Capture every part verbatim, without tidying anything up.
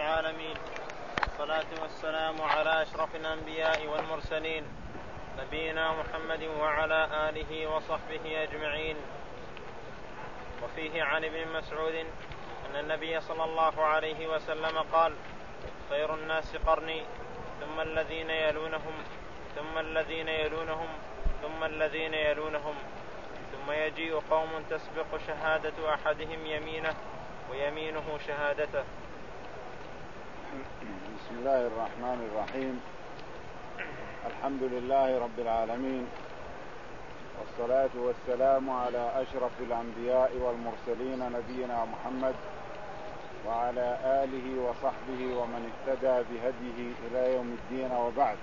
العالمين، والصلاة والسلام على أشرف الأنبياء والمرسلين، نبينا محمد وعلى آله وصحبه أجمعين. وفيه عن ابن مسعود أن النبي صلى الله عليه وسلم قال: خير الناس قرني، ثم الذين يلونهم، ثم الذين يلونهم، ثم الذين يلونهم، ثم يجيء قوم تسبق شهادة أحدهم يمينه ويمينه شهادته. بسم الله الرحمن الرحيم. الحمد لله رب العالمين، والصلاة والسلام على أشرف الأنبياء والمرسلين نبينا محمد وعلى آله وصحبه ومن اهتدى بهديه إلى يوم الدين، وبعد.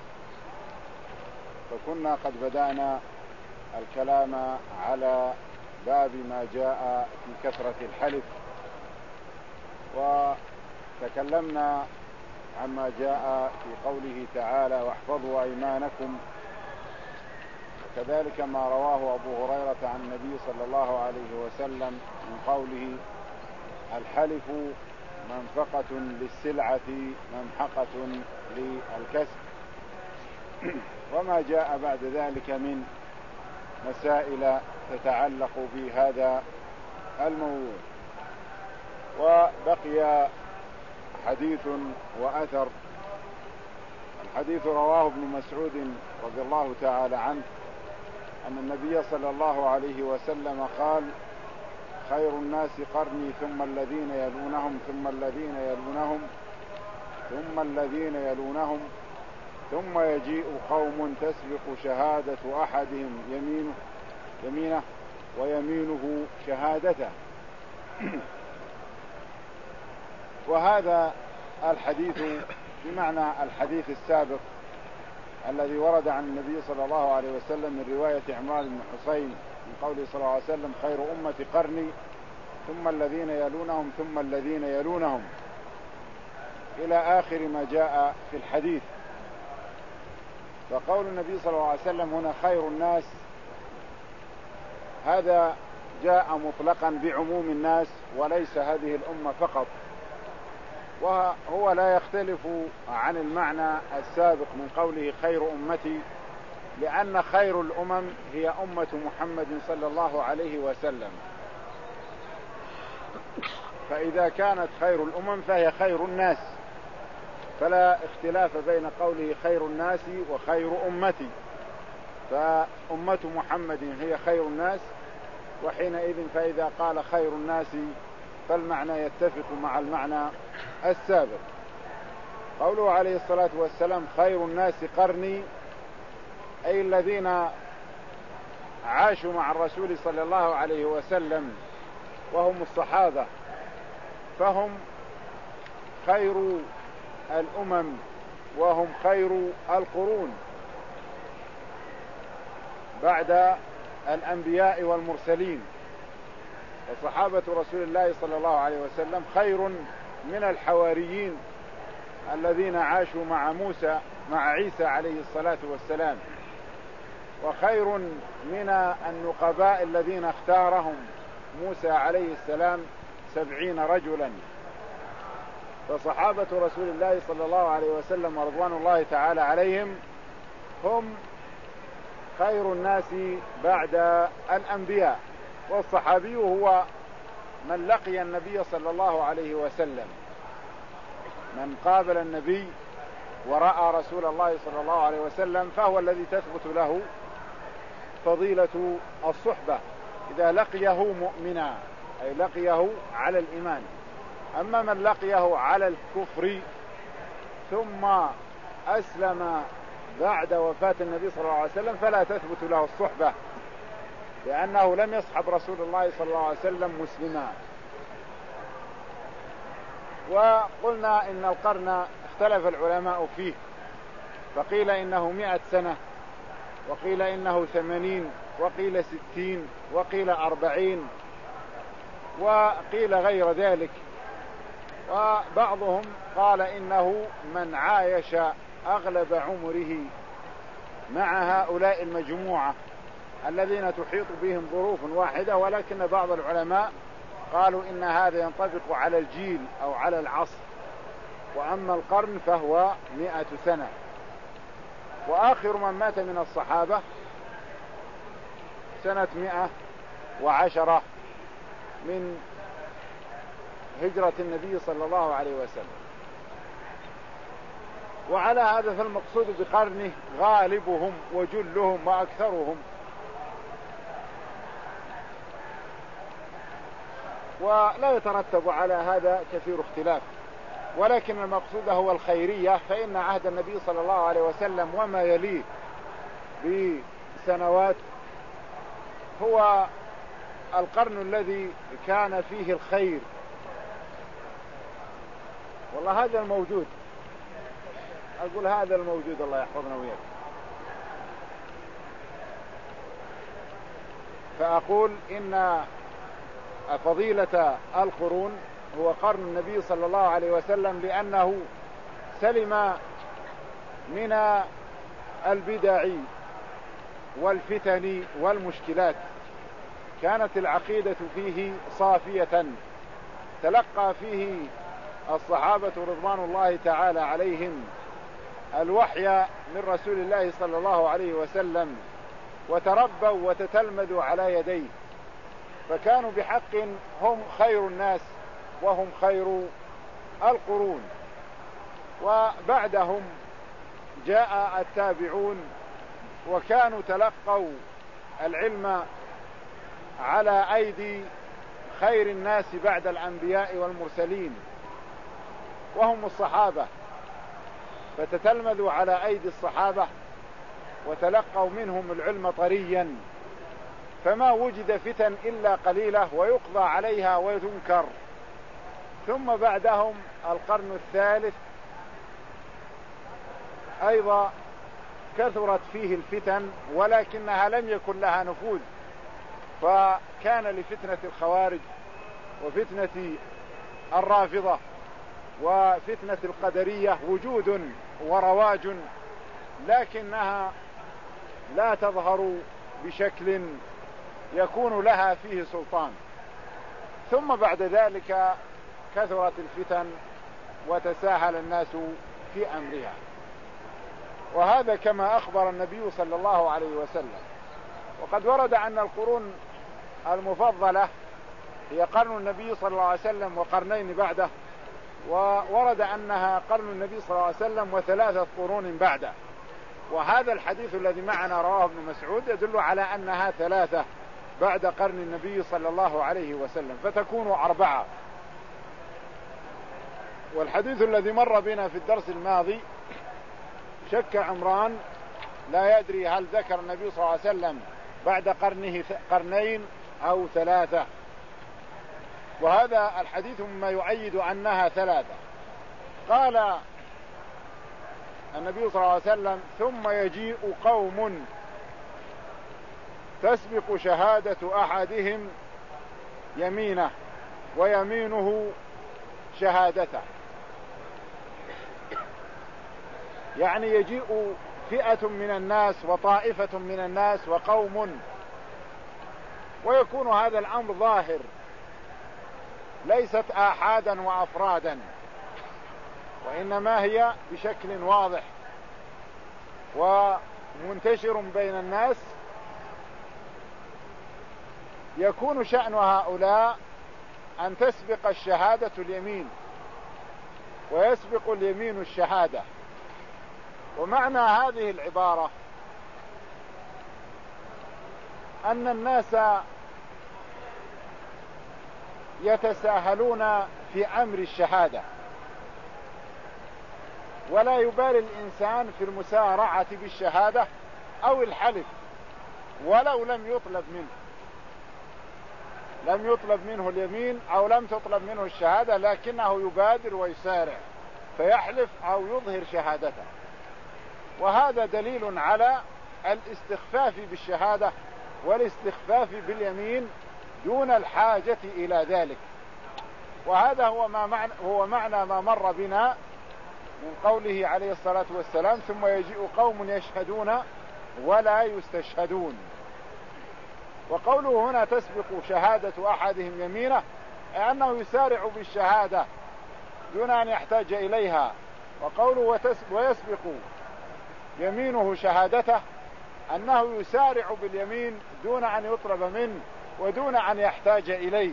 فكنا قد بدأنا الكلام على باب ما جاء في كثرة الحلف، وتكلمنا عما جاء في قوله تعالى: واحفظوا أيمانكم، وكذلك ما رواه أبو هريرة عن النبي صلى الله عليه وسلم من قوله: الحلف منفقة للسلعة ممحقة للكسب، وما جاء بعد ذلك من مسائل تتعلق بهذا الموضوع. وبقي حديث وأثر. الحديث رواه ابن مسعود رضي الله تعالى عنه أن النبي صلى الله عليه وسلم قال: خير الناس قرني، ثم الذين يلونهم، ثم الذين يلونهم، ثم الذين يلونهم، ثم يجيء قوم تسبق شهادة أحدهم يمينه يمينه ويمينه شهادته. وهذا الحديث بمعنى الحديث السابق الذي ورد عن النبي صلى الله عليه وسلم من رواية عمران بن حسين من قوله صلى الله عليه وسلم: خير أمتي قرني، ثم الذين يلونهم، ثم الذين يلونهم، إلى آخر ما جاء في الحديث. فقول النبي صلى الله عليه وسلم هنا خير الناس، هذا جاء مطلقا بعموم الناس وليس هذه الأمة فقط، وهو لا يختلف عن المعنى السابق من قوله خير أمتي، لأن خير الأمم هي أمة محمد صلى الله عليه وسلم، فإذا كانت خير الأمم فهي خير الناس، فلا اختلاف بين قوله خير الناس وخير أمتي، فأمة محمد هي خير الناس، وحينئذ فإذا قال خير الناس فالمعنى يتفق مع المعنى السابق. قوله عليه الصلاة والسلام خير الناس قرني، أي الذين عاشوا مع الرسول صلى الله عليه وسلم وهم الصحابة، فهم خير الأمم وهم خير القرون بعد الأنبياء والمرسلين. وصحابة رسول الله صلى الله عليه وسلم خير من الحواريين الذين عاشوا مع موسى مع عيسى عليه الصلاة والسلام، وخير من النقباء الذين اختارهم موسى عليه السلام سبعين رجلا. فصحابة رسول الله صلى الله عليه وسلم ورضوان الله تعالى عليهم هم خير الناس بعد الأنبياء. والصحابي هو من لقي النبي صلى الله عليه وسلم، من قابل النبي ورأى رسول الله صلى الله عليه وسلم، فهو الذي تثبت له فضيلة الصحبة إذا لقيه مؤمنا، أي لقيه على الإيمان. أما من لقيه على الكفر ثم أسلم بعد وفاة النبي صلى الله عليه وسلم فلا تثبت له الصحبة، لأنه لم يصحب رسول الله صلى الله عليه وسلم مسلما. وقلنا إن القرن اختلف العلماء فيه، فقيل إنه مئة سنة، وقيل إنه ثمانين، وقيل ستين، وقيل أربعين، وقيل غير ذلك. وبعضهم قال إنه من عايش أغلب عمره مع هؤلاء المجموعة الذين تحيط بهم ظروف واحدة، ولكن بعض العلماء قالوا إن هذا ينطبق على الجيل أو على العصر، وأما القرن فهو مئة سنة. وآخر من مات من الصحابة سنة مئة وعشرة من هجرة النبي صلى الله عليه وسلم. وعلى هذا فالمقصود بقرنه غالبهم وجلهم وأكثرهم، ولا يترتب على هذا كثير اختلاف، ولكن المقصود هو الخيرية، فإن عهد النبي صلى الله عليه وسلم وما يليه بسنوات هو القرن الذي كان فيه الخير. والله هذا الموجود، أقول هذا الموجود، الله يحفظنا وياك. فأقول إن فضيلة القرون هو قرن النبي صلى الله عليه وسلم، لأنه سلم من البدع والفتن والمشكلات، كانت العقيدة فيه صافية، تلقى فيه الصحابة رضوان الله تعالى عليهم الوحي من رسول الله صلى الله عليه وسلم، وتربوا وتتلمذوا على يديه، فكانوا بحق هم خير الناس وهم خير القرون. وبعدهم جاء التابعون، وكانوا تلقوا العلم على أيدي خير الناس بعد الأنبياء والمرسلين وهم الصحابة، فتتلمذوا على أيدي الصحابة وتلقوا منهم العلم طريا، فما وجد فتن إلا قليلة ويقضى عليها وتنكر. ثم بعدهم القرن الثالث أيضا كثرت فيه الفتن، ولكنها لم يكن لها نفوذ، فكان لفتنة الخوارج وفتنة الرافضة وفتنة القدرية وجود ورواج، لكنها لا تظهر بشكل يكون لها فيه سلطان. ثم بعد ذلك كثرت الفتن وتساهل الناس في أمرها، وهذا كما أخبر النبي صلى الله عليه وسلم. وقد ورد أن القرون المفضلة هي قرن النبي صلى الله عليه وسلم وقرنين بعده، وورد أنها قرن النبي صلى الله عليه وسلم وثلاثة قرون بعده. وهذا الحديث الذي معنا رواه ابن مسعود يدل على أنها ثلاثة بعد قرن النبي صلى الله عليه وسلم، فتكون أربعة. والحديث الذي مر بنا في الدرس الماضي شك عمران لا يدري هل ذكر النبي صلى الله عليه وسلم بعد قرنه قرنين أو ثلاثة، وهذا الحديث مما يؤيد أنها ثلاثة. قال النبي صلى الله عليه وسلم: ثم يجيء قوم تسبق شهادة أحدهم يمينه ويمينه شهادته. يعني يجيء فئة من الناس وطائفة من الناس وقوم، ويكون هذا الأمر ظاهر ليست آحادا وأفرادا، وإنما هي بشكل واضح ومنتشر بين الناس. يكون شأن هؤلاء أن تسبق الشهادة اليمين ويسبق اليمين الشهادة. ومعنى هذه العبارة أن الناس يتساهلون في أمر الشهادة، ولا يبالي الإنسان في المسارعة بالشهادة أو الحلف ولو لم يطلب منه لم يطلب منه اليمين أو لم تطلب منه الشهادة، لكنه يبادر ويسارع فيحلف أو يظهر شهادته. وهذا دليل على الاستخفاف بالشهادة والاستخفاف باليمين دون الحاجة إلى ذلك. وهذا هو ما معنى, هو معنى ما مر بنا من قوله عليه الصلاة والسلام: ثم يجيء قوم يشهدون ولا يستشهدون. وقوله هنا تسبق شهادة أحدهم يمينه، أنه يسارع بالشهادة دون أن يحتاج إليها. وقوله ويسبق يمينه شهادته أنه يسارع باليمين دون أن يطلب منه ودون أن يحتاج إليه.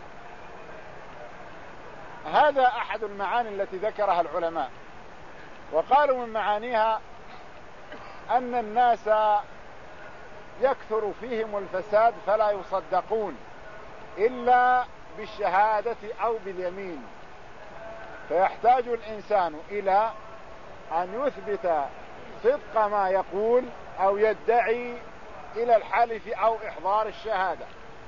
هذا أحد المعاني التي ذكرها العلماء. وقالوا من معانيها أن الناس يكثر فيهم الفساد فلا يصدقون إلا بالشهادة أو باليمين، فيحتاج الإنسان إلى أن يثبت صدق ما يقول أو يدعي إلى الحلف أو إحضار الشهادة،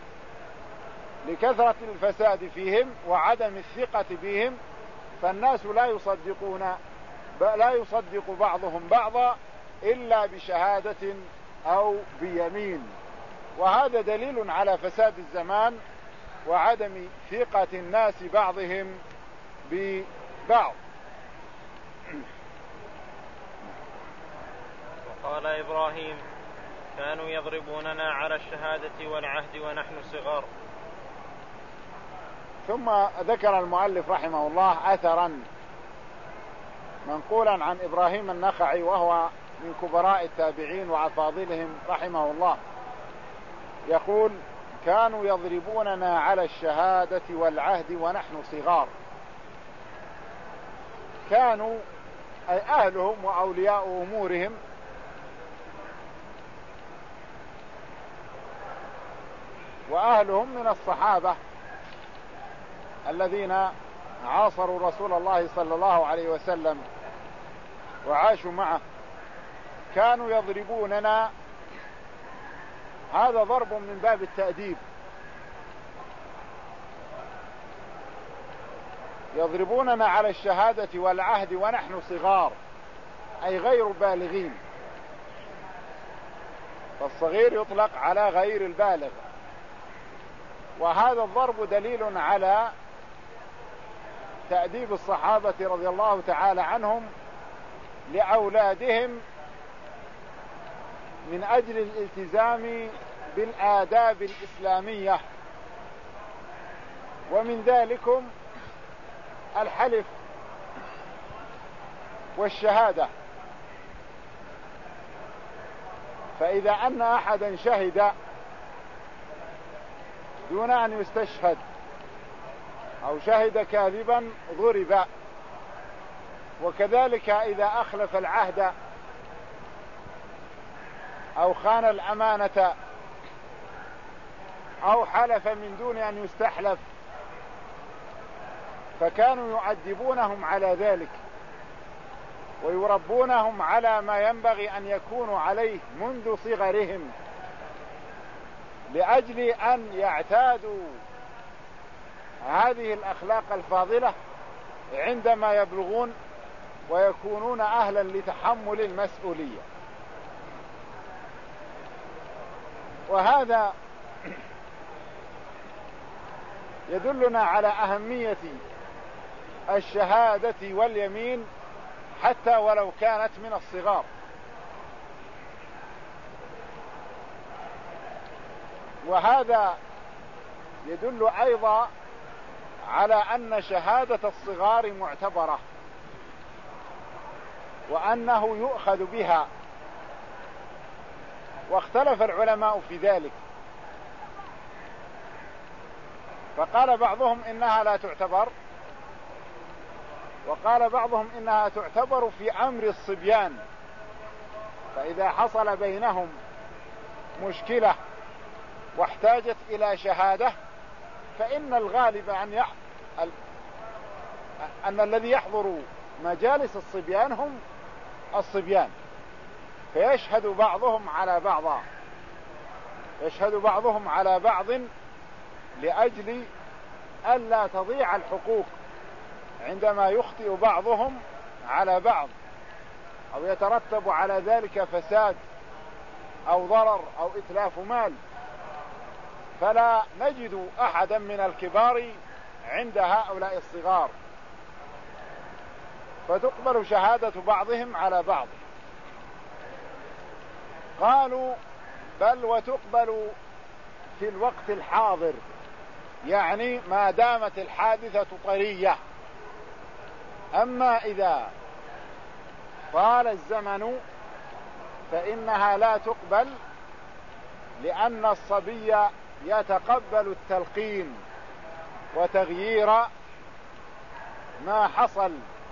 لكثرة الفساد فيهم وعدم الثقة بهم، فالناس لا يصدقون لا يصدق بعضهم بعضا إلا بشهادة أو بيمين. وهذا دليل على فساد الزمان وعدم ثقة الناس بعضهم ببعض. وقال إبراهيم كانوا يضربوننا على الشهادة والعهد ونحن صغار. ثم ذكر المؤلف رحمه الله أثرا منقولا عن إبراهيم النخعي وهو من كبراء التابعين وأفاضلهم رحمه الله، يقول كانوا يضربوننا على الشهادة والعهد ونحن صغار. كانوا أي أهلهم وأولياء أمورهم وأهلهم من الصحابة الذين عاصروا رسول الله صلى الله عليه وسلم وعاشوا معه، كانوا يضربوننا. هذا ضرب من باب التأديب، يضربوننا على الشهادة والعهد ونحن صغار أي غير بالغين، فالصغير يطلق على غير البالغ. وهذا الضرب دليل على تأديب الصحابة رضي الله تعالى عنهم لأولادهم من أجل الالتزام بالآداب الإسلامية، ومن ذلكم الحلف والشهادة. فإذا أن أحدا شهد دون أن يستشهد أو شهد كاذبا ضرب، وكذلك إذا أخلف العهد أو خان الأمانة أو حلف من دون أن يستحلف، فكانوا يؤدبونهم على ذلك ويربونهم على ما ينبغي أن يكونوا عليه منذ صغرهم، لأجل أن يعتادوا هذه الأخلاق الفاضلة عندما يبلغون ويكونون أهلا لتحمل المسؤولية. وهذا يدلنا على أهمية الشهادة واليمين حتى ولو كانت من الصغار. وهذا يدل أيضا على أن شهادة الصغار معتبرة وأنه يؤخذ بها، واختلف العلماء في ذلك، فقال بعضهم إنها لا تعتبر، وقال بعضهم إنها تعتبر في أمر الصبيان، فإذا حصل بينهم مشكلة واحتاجت إلى شهادة فإن الغالب أن, يح... أن الذي يحضر مجالس الصبيان هم الصبيان، فيشهد بعضهم على بعض يشهد بعضهم على بعض لأجل ألا تضيع الحقوق عندما يخطئ بعضهم على بعض أو يترتب على ذلك فساد أو ضرر أو إتلاف مال. فلا نجد أحدا من الكبار عند هؤلاء الصغار، فتقبل شهادة بعضهم على بعض. قالوا بل وتقبل في الوقت الحاضر، يعني ما دامت الحادثة طرية، أما إذا طال الزمن فإنها لا تقبل، لأن الصبي يتقبل التلقين وتغيير ما حصل،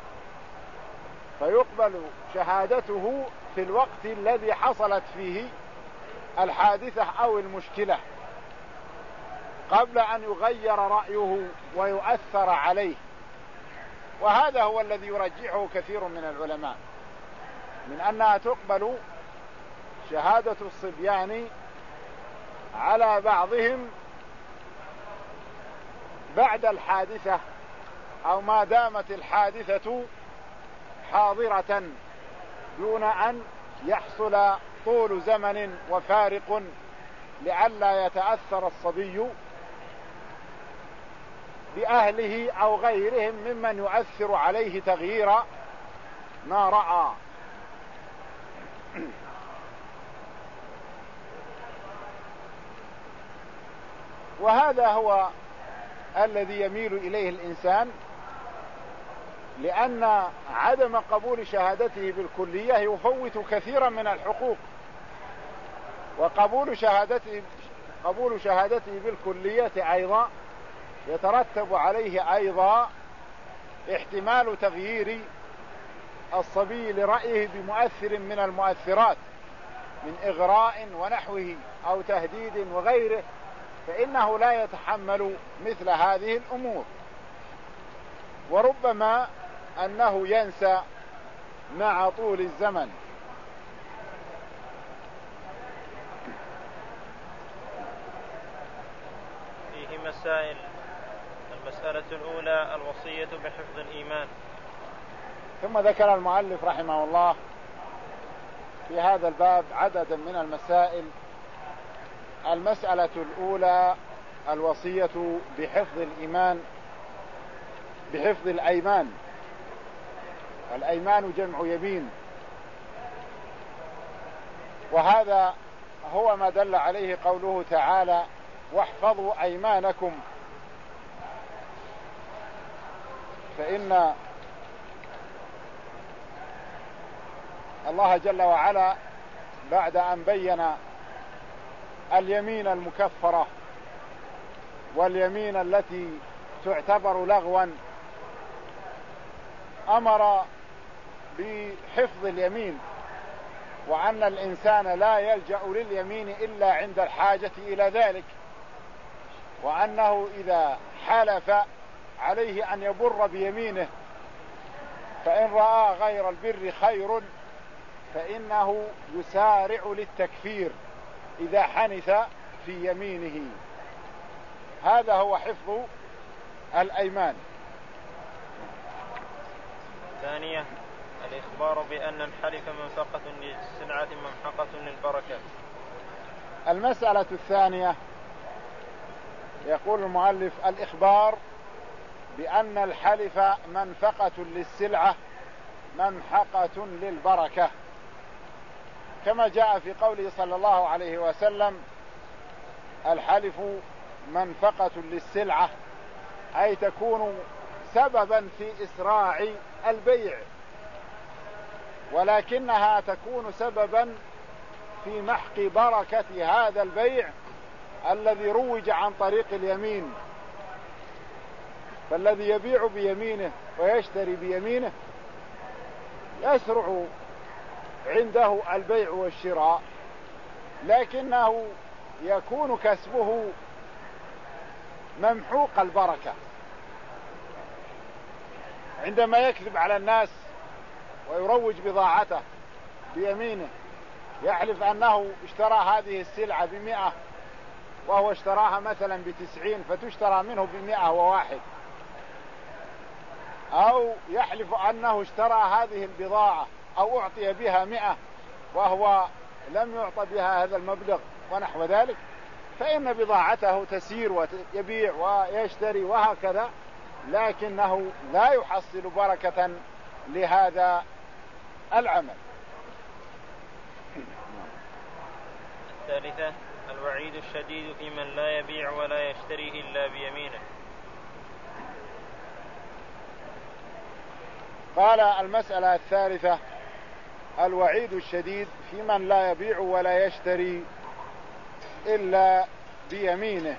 فيقبل شهادته في الوقت الذي حصلت فيه الحادثة أو المشكلة قبل أن يغير رأيه ويؤثر عليه. وهذا هو الذي يرجحه كثير من العلماء من أنها تقبل شهادة الصبيان على بعضهم بعد الحادثة أو ما دامت الحادثة حاضرة دون أن يحصل طول زمن وفارق لئلا يتأثر الصبي بأهله أو غيرهم ممن يؤثر عليه تغيير ما رأى. وهذا هو الذي يميل إليه الإنسان، لأن عدم قبول شهادته بالكلية يفوت كثيرا من الحقوق، وقبول شهادته قبول شهادته بالكلية أيضا يترتب عليه أيضا احتمال تغيير الصبي لرأيه بمؤثر من المؤثرات من إغراء ونحوه أو تهديد وغيره، فإنه لا يتحمل مثل هذه الأمور، وربما أنه ينسى مع طول الزمن. فيه مسائل. المسألة الأولى الوصية بحفظ الإيمان. ثم ذكر المؤلف رحمه الله في هذا الباب عددا من المسائل. المسألة الأولى الوصية بحفظ الإيمان، بحفظ الأيمان. الأيمان جمع يمين، وهذا هو ما دل عليه قوله تعالى واحفظوا أيمانكم، فإن الله جل وعلا بعد أن بين اليمين المكفرة واليمين التي تعتبر لغوا أمر بحفظ اليمين، وأن الإنسان لا يلجأ لليمين إلا عند الحاجة إلى ذلك، وأنه إذا حلف عليه أن يبر بيمينه، فإن رأى غير البر خير فإنه يسارع للتكفير إذا حنث في يمينه. هذا هو حفظ الأيمان. ثانية الإخبار بأن الحلف منفقة للسلعة ممحقة للبركة. المسألة الثانية يقول المؤلف الإخبار بأن الحلف منفقة للسلعة ممحقة للبركة، كما جاء في قوله صلى الله عليه وسلم الحلف منفقة للسلعة، أي تكون سببا في إسراع البيع، ولكنها تكون سببا في محق بركة هذا البيع الذي روج عن طريق اليمين. فالذي يبيع بيمينه ويشتري بيمينه يسرع عنده البيع والشراء، لكنه يكون كسبه ممحوق البركة. عندما يكذب على الناس ويروج بضاعته بيمينه، يحلف أنه اشترى هذه السلعة بمئة وهو اشتراها مثلا بتسعين فتشترى منه بمئة وواحد، أو يحلف أنه اشترى هذه البضاعة أو أعطي بها مئة وهو لم يعطى بها هذا المبلغ ونحو ذلك، فإن بضاعته تسير ويبيع ويشتري وهكذا، لكنه لا يحصل بركة لهذا العمل. ثالثة الوعيد الشديد في من لا يبيع ولا يشتري إلا بيمينه. قال المسألة الثالثة الوعيد الشديد في من لا يبيع ولا يشتري إلا بيمينه.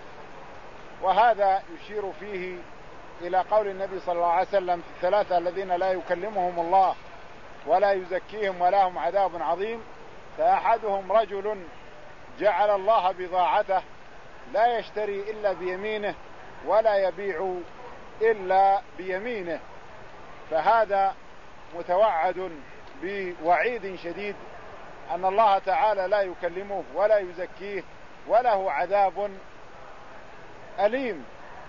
وهذا يشير فيه إلى قول النبي صلى الله عليه وسلم في الثلاثة الذين لا يكلمهم الله ولا يزكيهم ولهم عذاب عظيم. فأحدهم رجل جعل الله بضاعته لا يشتري إلا بيمينه ولا يبيع إلا بيمينه، فهذا متوعد بوعيد شديد أن الله تعالى لا يكلمه ولا يزكيه وله عذاب أليم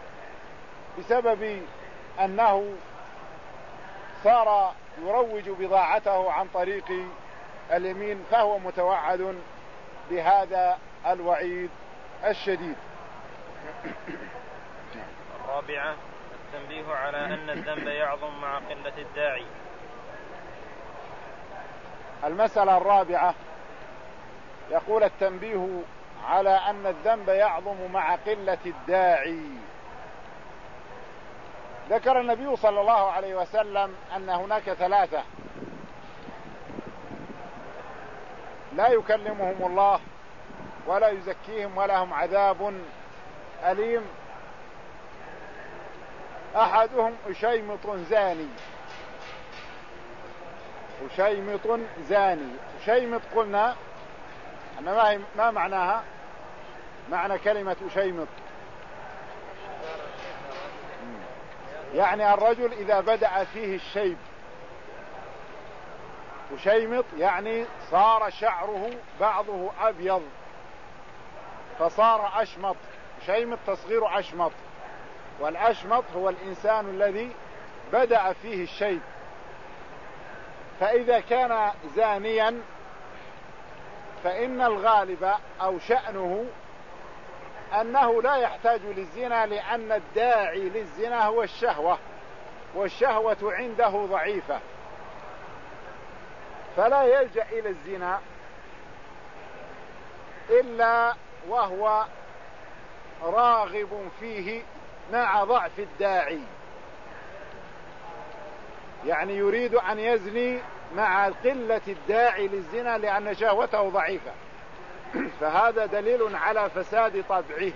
بسبب أنه صار يروج بضاعته عن طريق اليمين، فهو متوعد بهذا الوعيد الشديد. الرابعة التنبيه على أن الذنب يعظم مع قلة الداعي. المسألة الرابعة يقول التنبيه على أن الذنب يعظم مع قلة الداعي. ذكر النبي صلى الله عليه وسلم أن هناك ثلاثة لا يكلمهم الله ولا يزكيهم ولهم عذاب أليم. أحدهم أشيمط زاني. أشيمط زاني. أشيمط قلنا أن ما, ما معناها؟ معنى كلمة أشيمط يعني الرجل إذا بدأ فيه الشيب. أشيمط يعني صار شعره بعضه أبيض فصار أشمط. أشيمط تصغير أشمط، والأشمط هو الإنسان الذي بدأ فيه الشيب. فإذا كان زانيا فإن الغالب أو شأنه أنه لا يحتاج للزنا، لأن الداعي للزنا هو الشهوة، والشهوة عنده ضعيفة، فلا يلجأ إلى الزنا إلا وهو راغب فيه مع ضعف الداعي، يعني يريد أن يزني مع قلة الداعي للزنا لأن شهوته ضعيفة، فهذا دليل على فساد طبعه.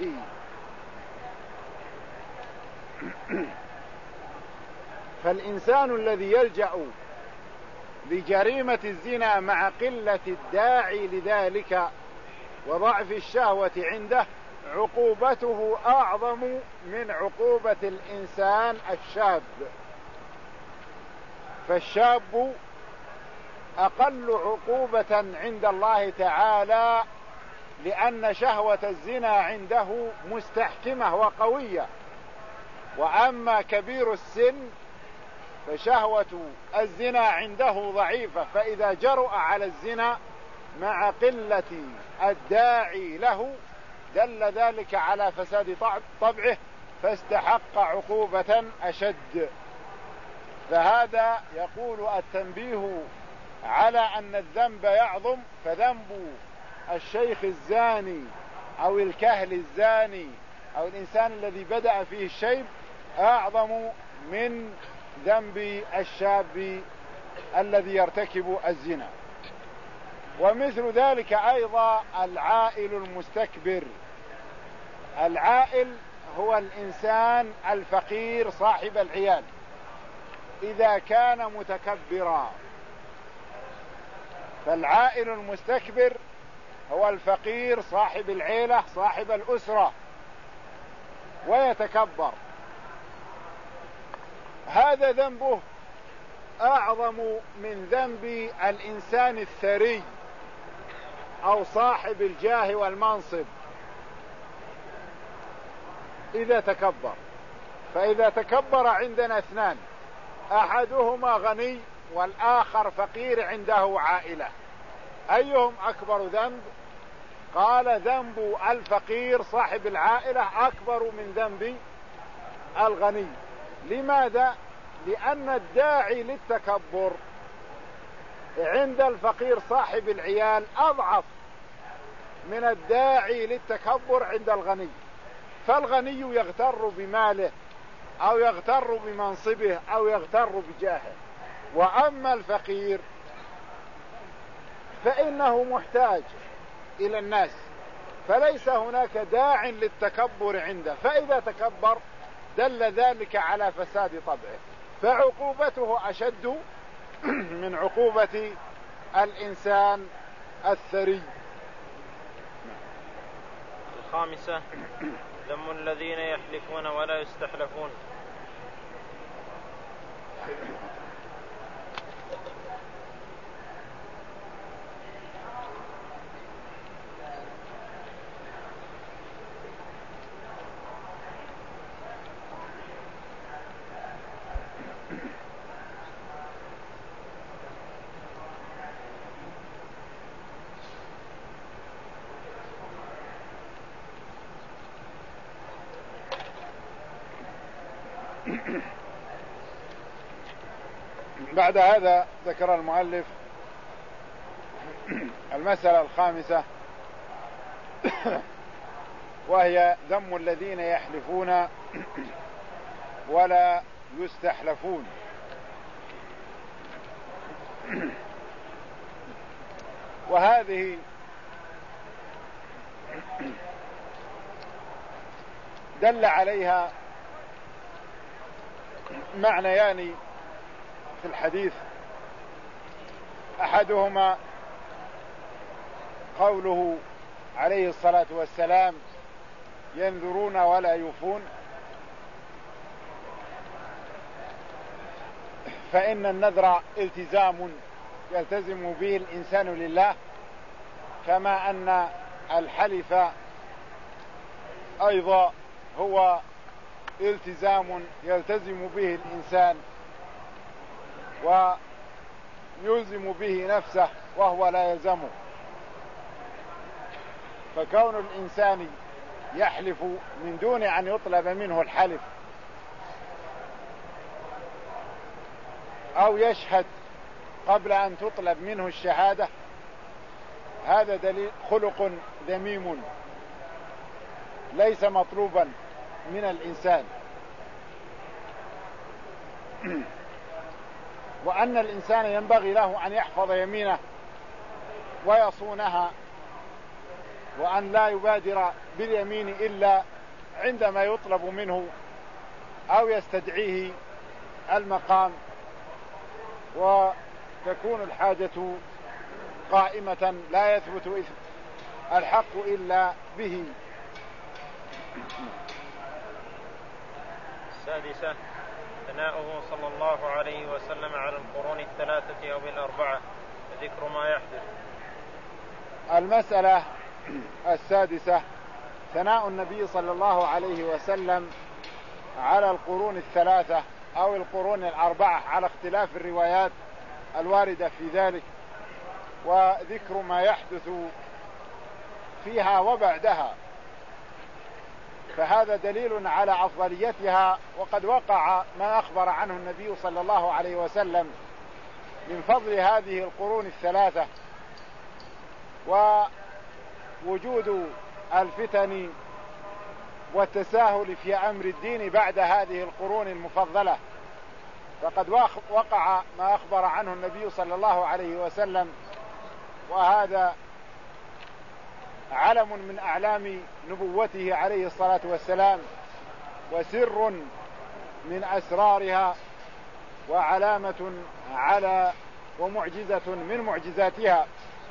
فالإنسان الذي يلجأ لجريمة الزنا مع قلة الداعي لذلك وضعف الشهوة عنده عقوبته أعظم من عقوبة الإنسان الشاب. فالشاب أقل عقوبة عند الله تعالى لأن شهوة الزنا عنده مستحكمة وقوية، وأما كبير السن فشهوة الزنا عنده ضعيفة، فإذا جرؤ على الزنا مع قلة الداعي له دل ذلك على فساد طبعه فاستحق عقوبة أشد. فهذا يقول التنبيه على أن الذنب يعظم، فذنب الشيخ الزاني أو الكهل الزاني أو الإنسان الذي بدأ فيه الشيب أعظم من ذنب الشاب الذي يرتكب الزنا. ومثل ذلك أيضا العائل المستكبر. العائل هو الإنسان الفقير صاحب العيال إذا كان متكبرا، فالعائل المستكبر هو الفقير صاحب العيلة صاحب الأسرة ويتكبر، هذا ذنبه أعظم من ذنب الإنسان الثري أو صاحب الجاه والمنصب إذا تكبر. فإذا تكبر عندنا اثنان، أحدهما غني والآخر فقير عنده عائلة، أيهم أكبر ذنب؟ قال ذنب الفقير صاحب العائلة أكبر من ذنب الغني. لماذا؟ لأن الداعي للتكبر عند الفقير صاحب العيال أضعف من الداعي للتكبر عند الغني. فالغني يغتر بماله أو يغتر بمنصبه أو يغتر بجاهه. وأما الفقير فإنه محتاج إلى الناس، فليس هناك داع للتكبر عنده، فإذا تكبر دل ذلك على فساد طبعه، فعقوبته أشد من عقوبة الإنسان الثري. الخامسة ذم الذين يحلفون ولا يستحلفون. بعد هذا ذكر المؤلف المسألة الخامسة وهي ذم الذين يحلفون ولا يستحلفون. وهذه دل عليها معنيان في الحديث، أحدهما قوله عليه الصلاة والسلام ينذرون ولا يوفون، فإن النذر التزام يلتزم به الإنسان لله، كما أن الحلف أيضا هو التزام يلتزم به الإنسان ويلزم به نفسه وهو لا يلزمه. فكون الإنسان يحلف من دون أن يطلب منه الحلف أو يشهد قبل أن تطلب منه الشهادة، هذا دليل خلق ذميم ليس مطلوبا من الإنسان. وأن الإنسان ينبغي له أن يحفظ يمينه ويصونها، وأن لا يبادر باليمين إلا عندما يطلب منه أو يستدعيه المقام وتكون الحاجة قائمة لا يثبت الحق إلا به. السادسة ثناؤه صلى الله عليه وسلم على القرون الثلاثة أو الأربعة وذكر ما يحدث. المسألة السادسة ثناء النبي صلى الله عليه وسلم على القرون الثلاثة أو القرون الأربعة على اختلاف الروايات الواردة في ذلك، وذكر ما يحدث فيها وبعدها، فهذا دليل على أفضليتها. وقد وقع ما أخبر عنه النبي صلى الله عليه وسلم من فضل هذه القرون الثلاثة ووجود الفتن والتساهل في أمر الدين بعد هذه القرون المفضلة. فقد وقع ما أخبر عنه النبي صلى الله عليه وسلم، وهذا علم من أعلام نبوته عليه الصلاة والسلام وسر من أسرارها وعلامة على ومعجزة من معجزاتها.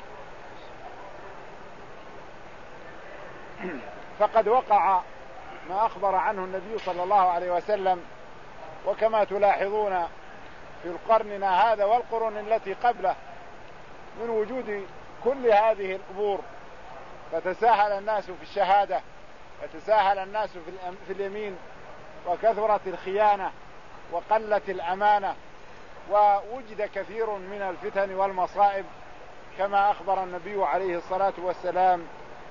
فقد وقع ما أخبر عنه النبي صلى الله عليه وسلم، وكما تلاحظون في القرننا هذا والقرون التي قبله من وجود كل هذه الأمور، فتساهل الناس في الشهادة وتساهل الناس في اليمين، وكثرت الخيانة وقلت الأمانة، ووجد كثير من الفتن والمصائب كما أخبر النبي عليه الصلاة والسلام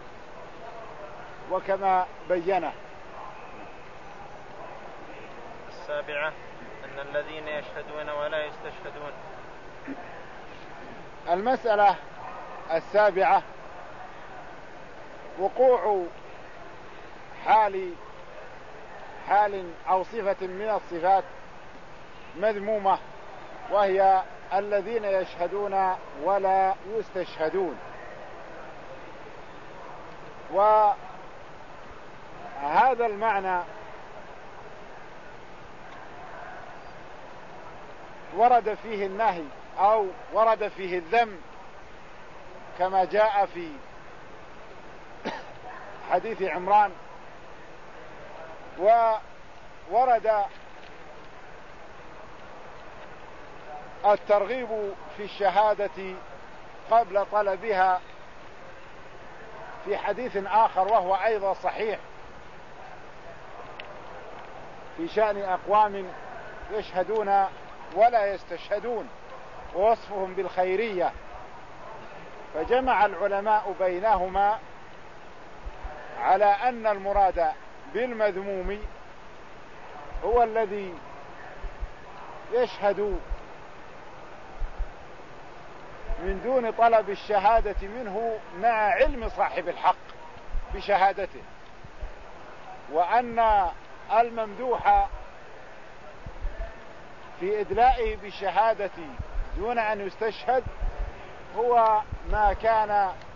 وكما بينه. السابعة أن الذين يشهدون ولا يستشهدون. المسألة السابعة وقوع حال حال أو صفة من الصفات مذمومة، وهي الذين يشهدون ولا يستشهدون. وهذا المعنى ورد فيه النهي أو ورد فيه الذم كما جاء في حديث عمران، وورد الترغيب في الشهادة قبل طلبها في حديث آخر وهو أيضا صحيح في شأن أقوام يشهدون ولا يستشهدون ووصفهم بالخيرية، فجمع العلماء بينهما على أن المراد بالمذموم هو الذي يشهد من دون طلب الشهادة منه مع علم صاحب الحق بشهادته، وأن الممدوح في إدلائه بالشهادة دون أن يستشهد هو ما كان